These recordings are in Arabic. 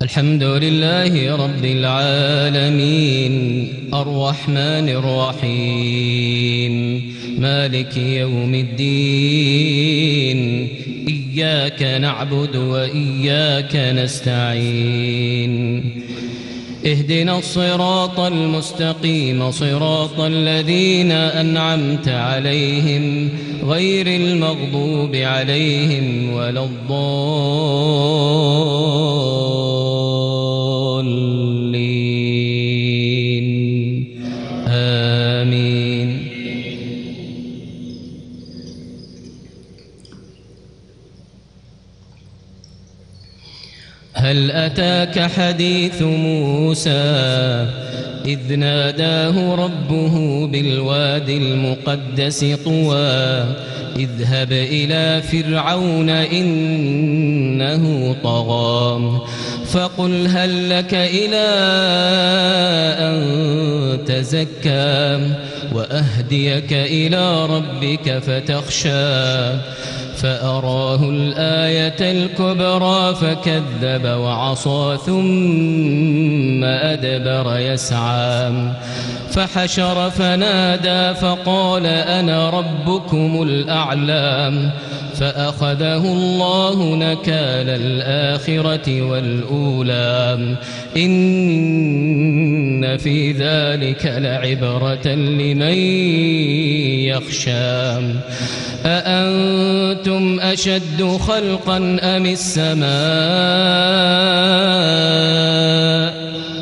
الحمد لله رب العالمين الرحمن الرحيم مالك يوم الدين إياك نعبد وإياك نستعين اهدنا الصراط المستقيم صراط الذين أنعمت عليهم غير المغضوب عليهم ولا الضالين آمين. هل أتاك حديث موسى إذ ناداه ربه بالواد المقدس طوى اذهب إلى فرعون إنه طغى فقل هل لك إلى أن تزكى وأهديك إلى ربك فتخشى فأراه الآية الكبرى فكذب وعصى ثم أدبر يسعى فحشر فنادى فقال أنا ربكم الأعلى فأخذه الله نكال الآخرة والأولى إن في ذلك لعبرة لمن يخشى أأنتم أشد خلقا أم السماء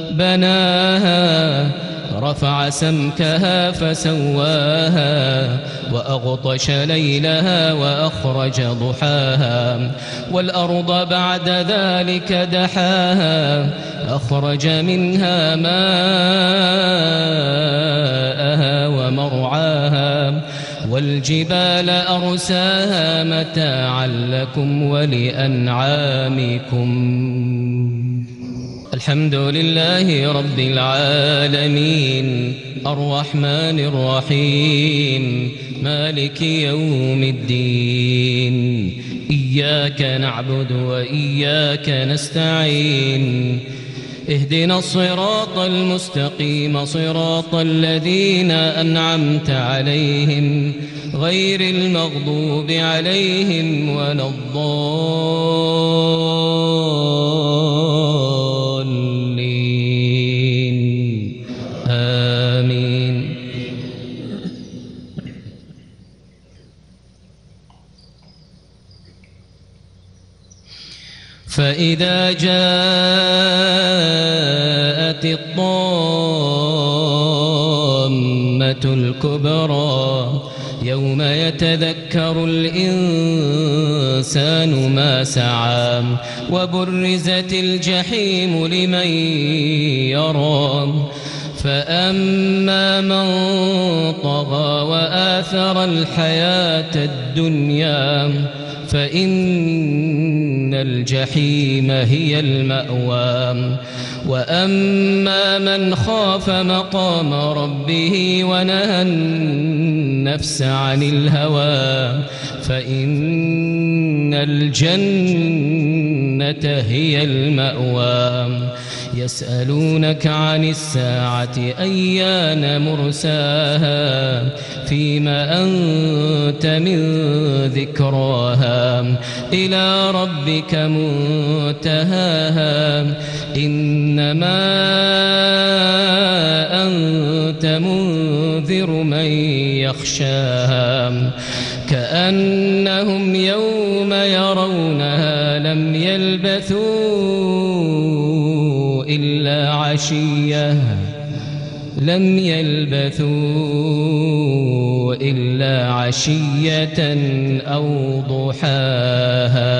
بناها رفع سمكها فسواها وأغطش ليلها وأخرج ضحاها والأرض بعد ذلك دحاها أخرج منها ماءها ومرعاها والجبال أرساها متاعا لكم ولأنعامكم. الحمد لله رب العالمين الرحمن الرحيم مالك يوم الدين إياك نعبد وإياك نستعين اهدنا الصراط المستقيم صراط الذين أنعمت عليهم غير المغضوب عليهم ولا الضالين آمين. فإذا جاءت الطامة الكبرى يوم يتذكر الإنسان ما سعى وبرزت الجحيم لمن يرى فأما من طغى وآثر الحياة الدنيا فإن الجحيم هي المأوى وأما من خاف مقام ربه ونهى النفس عن الهوى فإن الجنة هي المأوى. يسألونك عن الساعة أيان مرساها فيما أنت من ذكراها إلى ربك منتهاها إنما أنت منذر من يخشاها كأنهم يوم يرونها لم يلبثوا إلا عشية أو ضحاها.